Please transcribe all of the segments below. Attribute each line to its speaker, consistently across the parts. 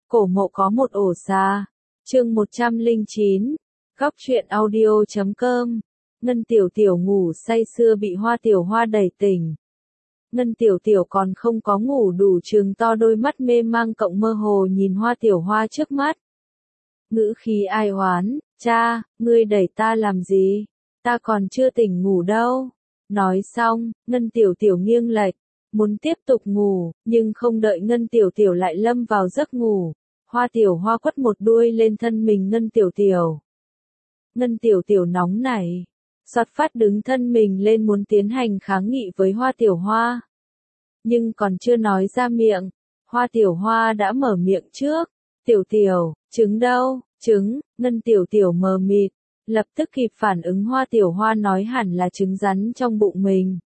Speaker 1: Cổ mộ có một ổ xà. Chương 109. Góc truyện audio.com. Ngân Tiểu Tiểu ngủ say sưa bị Hoa Tiểu Hoa đẩy tỉnh. Ngân Tiểu Tiểu còn không có ngủ đủ, trừng to đôi mắt mê mang cộng mơ hồ nhìn Hoa Tiểu Hoa trước mắt. Ngữ khí ai oán, cha, ngươi đẩy ta làm gì? Ta còn chưa tỉnh ngủ đâu. Nói xong, Ngân Tiểu Tiểu nghiêng lệch, muốn tiếp tục ngủ, nhưng không đợi Ngân Tiểu Tiểu lại lâm vào giấc ngủ. Hoa Tiểu Hoa quất một đuôi lên thân mình Ngân Tiểu Tiểu. Ngân Tiểu Tiểu nóng nảy, xoạt phát đứng thân mình lên muốn tiến hành kháng nghị với Hoa Tiểu Hoa. Nhưng còn chưa nói ra miệng, Hoa Tiểu Hoa đã mở miệng trước. Tiểu Tiểu, trứng đâu? Trứng. Ngân Tiểu Tiểu mờ mịt, lập tức kịp phản ứng Hoa Tiểu Hoa nói hẳn là trứng rắn trong bụng mình.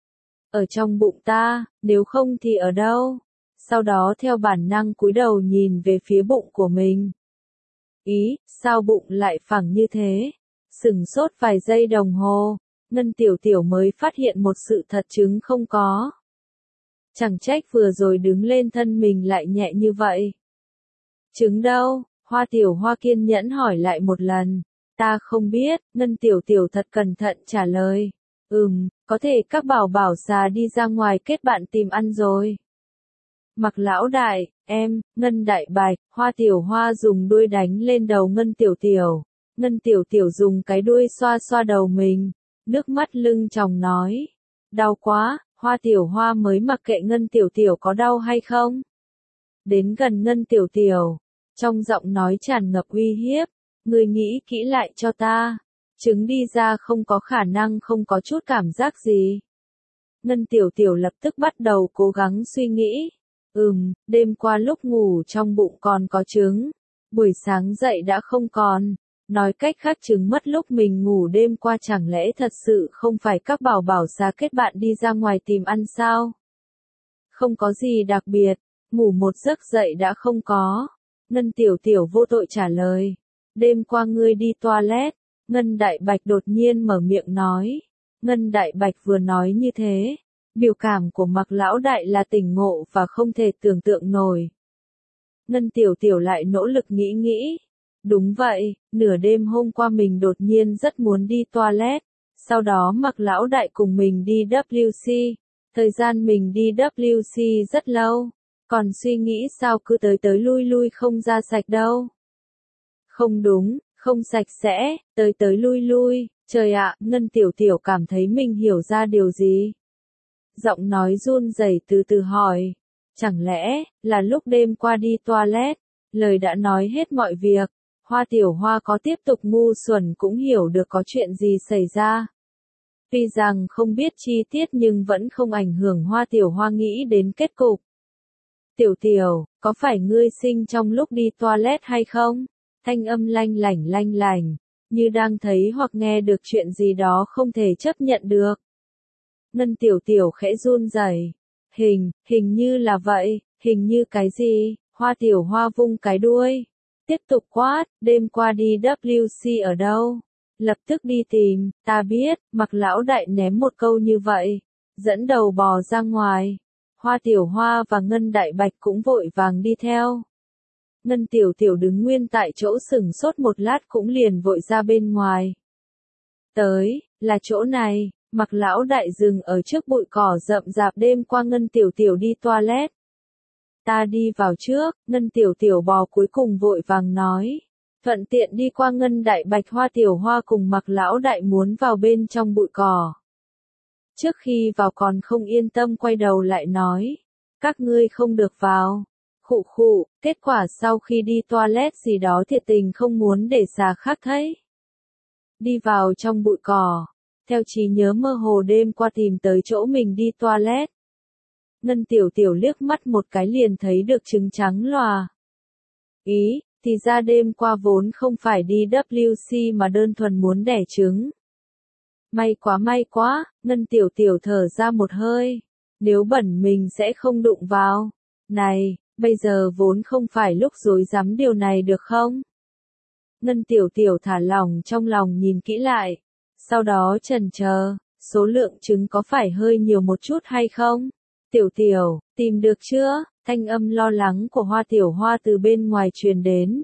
Speaker 1: Ở trong bụng ta, nếu không thì ở đâu? Sau đó theo bản năng cúi đầu nhìn về phía bụng của mình. Ý, sao bụng lại phẳng như thế? Sửng sốt vài giây đồng hồ, Ngân Tiểu Tiểu mới phát hiện một sự thật, trứng không có. Chẳng trách vừa rồi đứng lên thân mình lại nhẹ như vậy. Trứng đâu? Hoa Tiểu Hoa kiên nhẫn hỏi lại một lần. Ta không biết, Ngân Tiểu Tiểu thật cẩn thận trả lời. Có thể các bảo bảo xà đi ra ngoài kết bạn tìm ăn rồi. Mặc lão đại, em, Ngân đại bạch, Hoa Tiểu Hoa dùng đuôi đánh lên đầu Ngân Tiểu Tiểu. Ngân Tiểu Tiểu dùng cái đuôi xoa xoa đầu mình, nước mắt lưng tròng nói. Đau quá, Hoa Tiểu Hoa mới mặc kệ Ngân Tiểu Tiểu có đau hay không. Đến gần Ngân Tiểu Tiểu, trong giọng nói tràn ngập uy hiếp, ngươi nghĩ kỹ lại cho ta. Trứng đi ra không có khả năng không có chút cảm giác gì. Ngân Tiểu Tiểu lập tức bắt đầu cố gắng suy nghĩ. Đêm qua lúc ngủ trong bụng còn có trứng, buổi sáng dậy đã không còn. Nói cách khác trứng mất lúc mình ngủ đêm qua, chẳng lẽ thật sự không phải các bảo bảo xà kết bạn đi ra ngoài tìm ăn sao? Không có gì đặc biệt, ngủ một giấc dậy đã không có. Ngân Tiểu Tiểu vô tội trả lời. Đêm qua ngươi đi toilet. Ngân Đại Bạch đột nhiên mở miệng nói. Ngân Đại Bạch vừa nói như thế, biểu cảm của Mặc lão đại là tỉnh ngộ và không thể tưởng tượng nổi. Ngân Tiểu Tiểu lại nỗ lực nghĩ. Đúng vậy, nửa đêm hôm qua mình đột nhiên rất muốn đi toilet. Sau đó Mặc lão đại cùng mình đi WC. Thời gian mình đi WC rất lâu. Còn suy nghĩ sao cứ tới lui không ra sạch đâu. Không đúng, không sạch sẽ, tới lui. Trời ạ, Ngân Tiểu Tiểu cảm thấy mình hiểu ra điều gì. Giọng nói run rẩy từ từ hỏi. Chẳng lẽ, là lúc đêm qua đi toilet, lời đã nói hết mọi việc. Hoa Tiểu Hoa có tiếp tục ngu xuẩn cũng hiểu được có chuyện gì xảy ra. Tuy rằng không biết chi tiết nhưng vẫn không ảnh hưởng Hoa Tiểu Hoa nghĩ đến kết cục. Tiểu Tiểu, có phải ngươi sinh trong lúc đi toilet hay không? Thanh âm lanh lảnh, như đang thấy hoặc nghe được chuyện gì đó không thể chấp nhận được. Ngân Tiểu Tiểu khẽ run rẩy. Hình như là vậy, hình như cái gì? Hoa Tiểu Hoa vung cái đuôi. Tiếp tục quát, đêm qua đi WC ở đâu? Lập tức đi tìm, ta biết, Mặc lão đại ném một câu như vậy, dẫn đầu bò ra ngoài. Hoa Tiểu Hoa và Ngân Đại Bạch cũng vội vàng đi theo. Ngân Tiểu Tiểu đứng nguyên tại chỗ sửng sốt một lát cũng liền vội ra bên ngoài. Tới, là chỗ này, Mặc lão đại dừng ở trước bụi cỏ rậm rạp. Đêm qua Ngân Tiểu Tiểu đi toilet. Ta đi vào trước, Ngân Tiểu Tiểu bò cuối cùng vội vàng nói. Thuận tiện đi qua Ngân Đại Bạch. Hoa Tiểu Hoa cùng Mặc lão đại muốn vào bên trong bụi cỏ. Trước khi vào còn không yên tâm quay đầu lại nói. Các ngươi không được vào. Khụ, kết quả sau khi đi toilet gì đó thiệt tình không muốn để xà khác thấy. Đi vào trong bụi cỏ. Theo trí nhớ mơ hồ đêm qua tìm tới chỗ mình đi toilet. Ngân Tiểu Tiểu liếc mắt một cái liền thấy được trứng trắng lòa. Ý, thì ra đêm qua vốn không phải đi WC mà đơn thuần muốn đẻ trứng. May quá, Ngân Tiểu Tiểu thở ra một hơi. Nếu bẩn mình sẽ không đụng vào. Này, bây giờ vốn không phải lúc rối rắm điều này được không? Ngân Tiểu Tiểu thả lỏng trong lòng nhìn kỹ lại. Sau đó chần chờ, số lượng trứng có phải hơi nhiều một chút hay không? Tiểu tiểu, tìm được chưa? Thanh âm lo lắng của Hoa Tiểu Hoa từ bên ngoài truyền đến.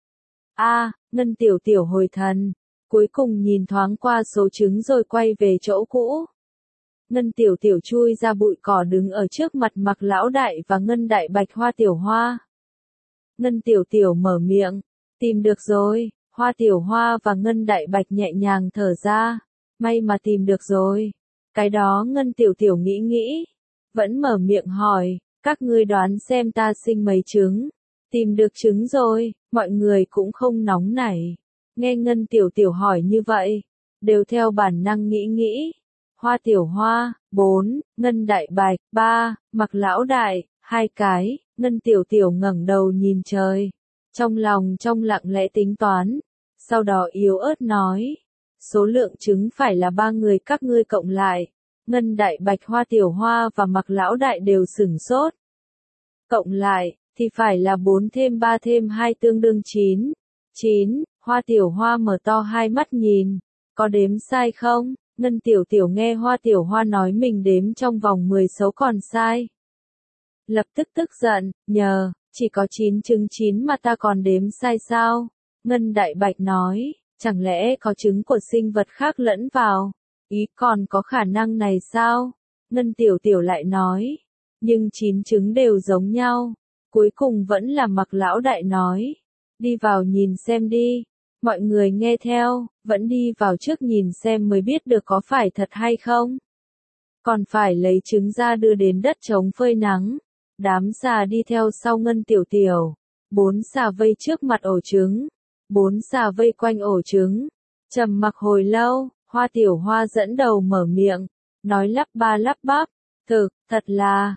Speaker 1: Ngân tiểu tiểu hồi thần, cuối cùng nhìn thoáng qua số trứng rồi quay về chỗ cũ. Ngân tiểu tiểu chui ra bụi cỏ đứng ở trước mặt Mặc lão đại và Ngân đại bạch Hoa Tiểu Hoa. Ngân tiểu tiểu mở miệng, tìm được rồi. Hoa Tiểu Hoa và Ngân đại bạch nhẹ nhàng thở ra, may mà tìm được rồi. Cái đó Ngân tiểu tiểu nghĩ, vẫn mở miệng hỏi, các ngươi đoán xem ta sinh mấy trứng? Tìm được trứng rồi, mọi người cũng không nóng nảy. Nghe Ngân tiểu tiểu hỏi như vậy, đều theo bản năng nghĩ. Hoa Tiểu Hoa, 4, Ngân đại bạch, 3, Mặc lão đại, 2 cái, Ngân tiểu tiểu ngẩng đầu nhìn trời. Trong lòng trong lặng lẽ tính toán, sau đó yếu ớt nói, số lượng trứng phải là 3 người các ngươi cộng lại. Ngân đại bạch Hoa Tiểu Hoa và Mặc lão đại đều sửng sốt. Cộng lại, thì phải là 4 thêm 3 thêm 2 tương đương 9. 9, Hoa Tiểu Hoa mở to hai mắt nhìn, có đếm sai không? Ngân tiểu tiểu nghe Hoa Tiểu Hoa nói mình đếm trong vòng 10 số còn sai. Lập tức tức giận, chỉ có 9 trứng 9 mà ta còn đếm sai sao? Ngân đại bạch nói, chẳng lẽ có trứng của sinh vật khác lẫn vào? Ý còn có khả năng này sao? Ngân tiểu tiểu lại nói, nhưng 9 trứng đều giống nhau. Cuối cùng vẫn là Mặc lão đại nói, đi vào nhìn xem đi. Mọi người nghe theo, vẫn đi vào trước nhìn xem mới biết được có phải thật hay không. Còn phải lấy trứng ra đưa đến đất trống phơi nắng. Đám xà đi theo sau Ngân tiểu tiểu. 4 xà vây trước mặt ổ trứng. 4 xà vây quanh ổ trứng. Trầm mặc hồi lâu, Hoa Tiểu Hoa dẫn đầu mở miệng, nói lắp ba lắp bắp, thật là,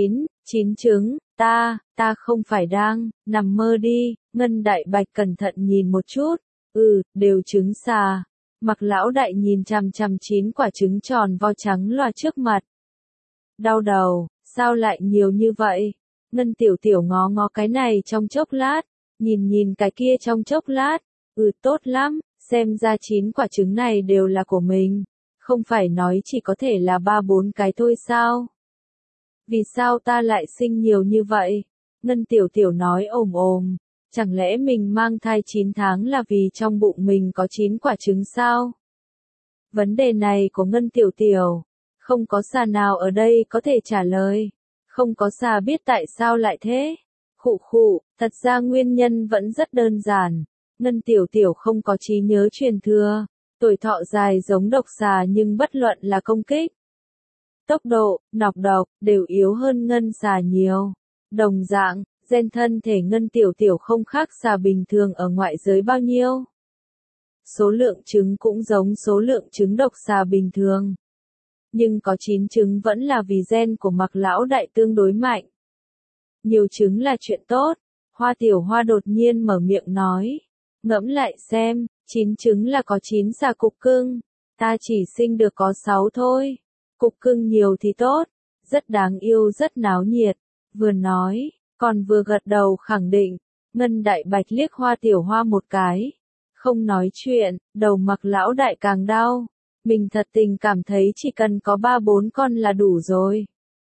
Speaker 1: 9 trứng, ta không phải đang, nằm mơ đi. Ngân đại bạch cẩn thận nhìn một chút, đều trứng xà. Mặc lão đại nhìn chằm chằm 9 quả trứng tròn vo trắng loà trước mặt. Đau đầu, sao lại nhiều như vậy? Ngân tiểu tiểu ngó cái này trong chốc lát, nhìn cái kia trong chốc lát, tốt lắm, xem ra 9 quả trứng này đều là của mình. Không phải nói chỉ có thể là 3-4 cái thôi sao? Vì sao ta lại sinh nhiều như vậy? Ngân tiểu tiểu nói ồm, chẳng lẽ mình mang thai 9 tháng là vì trong bụng mình có 9 quả trứng sao? Vấn đề này của Ngân tiểu tiểu, không có xà nào ở đây có thể trả lời. Không có xà biết tại sao lại thế. Khụ, thật ra nguyên nhân vẫn rất đơn giản. Ngân tiểu tiểu không có trí nhớ truyền thừa, tuổi thọ dài giống độc xà nhưng bất luận là công kích, tốc độ, nọc độc, đều yếu hơn Ngân xà nhiều. Đồng dạng, gen thân thể Ngân tiểu tiểu không khác xà bình thường ở ngoại giới bao nhiêu. Số lượng trứng cũng giống số lượng trứng độc xà bình thường. Nhưng có 9 trứng vẫn là vì gen của Mặc lão đại tương đối mạnh. Nhiều trứng là chuyện tốt. Hoa Tiểu Hoa đột nhiên mở miệng nói. Ngẫm lại xem, 9 trứng là có 9 xà cục cưng. Ta chỉ sinh được có 6 thôi. Cục cưng nhiều thì tốt. Rất đáng yêu rất náo nhiệt. Vừa nói, còn vừa gật đầu khẳng định. Ngân đại bạch liếc Hoa Tiểu Hoa một cái. Không nói chuyện, đầu Mặc lão đại càng đau. Mình thật tình cảm thấy chỉ cần có 3-4 con là đủ rồi.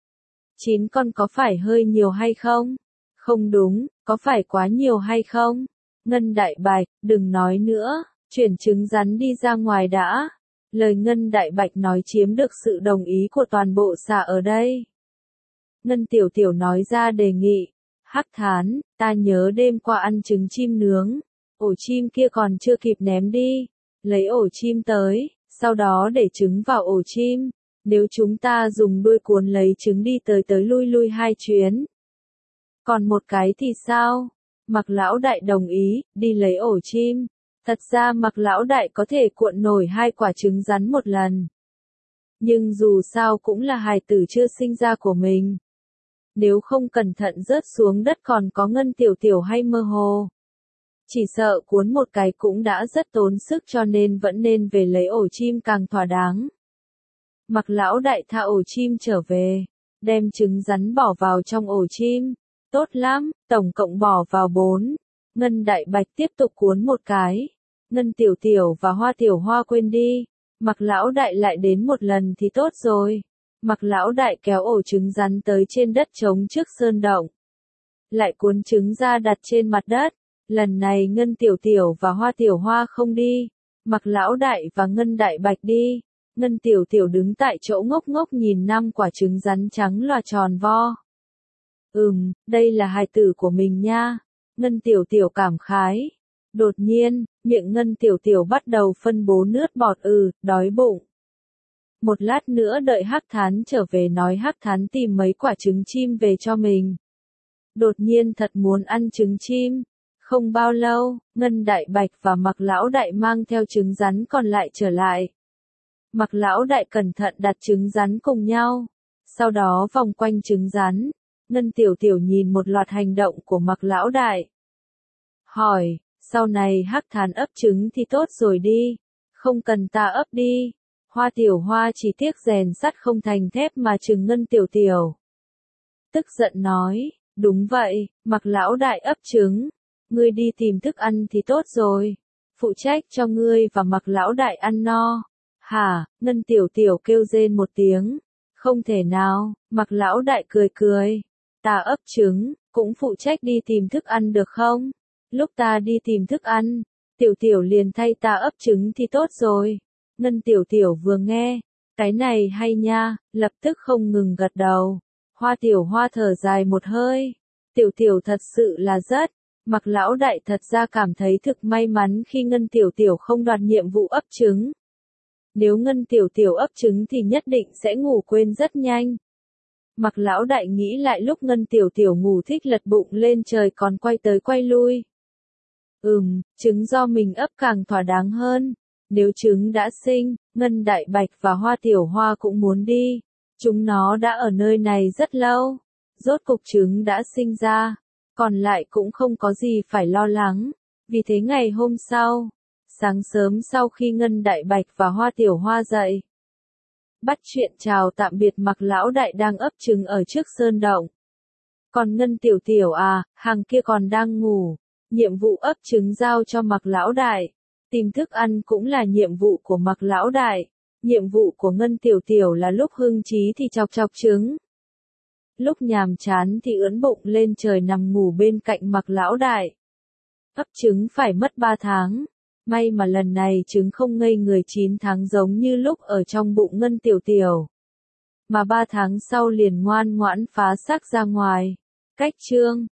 Speaker 1: 9 con có phải hơi nhiều hay không? Không đúng, có phải quá nhiều hay không? Ngân đại bạch, đừng nói nữa, chuyển trứng rắn đi ra ngoài đã. Lời Ngân đại bạch nói chiếm được sự đồng ý của toàn bộ xà ở đây. Ngân tiểu tiểu nói ra đề nghị. Hắc thán, ta nhớ đêm qua ăn trứng chim nướng. Ổ chim kia còn chưa kịp ném đi. Lấy ổ chim tới, sau đó để trứng vào ổ chim. Nếu chúng ta dùng đuôi cuốn lấy trứng đi tới lui 2 chuyến. Còn một cái thì sao? Mặc lão đại đồng ý, đi lấy ổ chim. Thật ra Mặc lão đại có thể cuộn nổi 2 quả trứng rắn một lần. Nhưng dù sao cũng là hài tử chưa sinh ra của mình. Nếu không cẩn thận rớt xuống đất còn có Ngân tiểu tiểu hay mơ hồ. Chỉ sợ cuốn một cái cũng đã rất tốn sức cho nên vẫn nên về lấy ổ chim càng thỏa đáng. Mặc lão đại thả ổ chim trở về, đem trứng rắn bỏ vào trong ổ chim. Tốt lắm, tổng cộng bỏ vào 4. Ngân đại bạch tiếp tục cuốn một cái. Ngân tiểu tiểu và Hoa Tiểu Hoa quên đi. Mặc lão đại lại đến một lần thì tốt rồi. Mặc lão đại kéo ổ trứng rắn tới trên đất trống trước sơn động. Lại cuốn trứng ra đặt trên mặt đất. Lần này Ngân Tiểu Tiểu và Hoa Tiểu Hoa không đi. Mặc lão đại và Ngân Đại Bạch đi. Ngân Tiểu Tiểu đứng tại chỗ ngốc ngốc nhìn 5 quả trứng rắn trắng lòa tròn vo. Đây là hài tử của mình nha. Ngân Tiểu Tiểu cảm khái. Đột nhiên, miệng Ngân Tiểu Tiểu bắt đầu phân bố nước bọt đói bụng. Một lát nữa đợi Hắc Thán trở về nói Hắc Thán tìm mấy quả trứng chim về cho mình. Đột nhiên thật muốn ăn trứng chim. Không bao lâu, Ngân Đại Bạch và Mặc lão đại mang theo trứng rắn còn lại trở lại. Mặc lão đại cẩn thận đặt trứng rắn cùng nhau. Sau đó vòng quanh trứng rắn. Ngân Tiểu Tiểu nhìn một loạt hành động của Mặc lão đại. Hỏi, sau này Hắc Thán ấp trứng thì tốt rồi đi. Không cần ta ấp đi. Hoa Tiểu Hoa chỉ tiếc rèn sắt không thành thép mà trừng Ngân Tiểu Tiểu. Tức giận nói, đúng vậy, Mặc lão đại ấp trứng. Ngươi đi tìm thức ăn thì tốt rồi. Phụ trách cho ngươi và Mặc lão đại ăn no. Hả, Ngân Tiểu Tiểu kêu rên một tiếng. Không thể nào, Mặc lão đại cười cười. Ta ấp trứng, cũng phụ trách đi tìm thức ăn được không? Lúc ta đi tìm thức ăn, Tiểu Tiểu liền thay ta ấp trứng thì tốt rồi. Ngân Tiểu Tiểu vừa nghe, cái này hay nha, lập tức không ngừng gật đầu. Hoa Tiểu Hoa thở dài một hơi. Tiểu Tiểu thật sự là rất. Mặc lão đại thật ra cảm thấy thực may mắn khi Ngân Tiểu Tiểu không đoạt nhiệm vụ ấp trứng. Nếu Ngân Tiểu Tiểu ấp trứng thì nhất định sẽ ngủ quên rất nhanh. Mặc lão đại nghĩ lại lúc Ngân Tiểu Tiểu ngủ thích lật bụng lên trời còn quay tới quay lui. Trứng do mình ấp càng thỏa đáng hơn. Nếu trứng đã sinh, Ngân Đại Bạch và Hoa Tiểu Hoa cũng muốn đi. Chúng nó đã ở nơi này rất lâu. Rốt cục trứng đã sinh ra. Còn lại cũng không có gì phải lo lắng. Vì thế ngày hôm sau, sáng sớm sau khi Ngân Đại Bạch và Hoa Tiểu Hoa dậy, bắt chuyện chào tạm biệt Mặc lão đại đang ấp trứng ở trước sơn động. Còn Ngân Tiểu Tiểu hàng kia còn đang ngủ. Nhiệm vụ ấp trứng giao cho Mặc lão đại. Tìm thức ăn cũng là nhiệm vụ của Mặc lão đại. Nhiệm vụ của Ngân Tiểu Tiểu là lúc hưng trí thì chọc chọc trứng. Lúc nhàm chán thì ưỡn bụng lên trời nằm ngủ bên cạnh Mặc lão đại. Ấp trứng phải mất 3 tháng. May mà lần này trứng không ngây người 9 tháng giống như lúc ở trong bụng Ngân Tiểu Tiểu. Mà 3 tháng sau liền ngoan ngoãn phá xác ra ngoài. Cách chương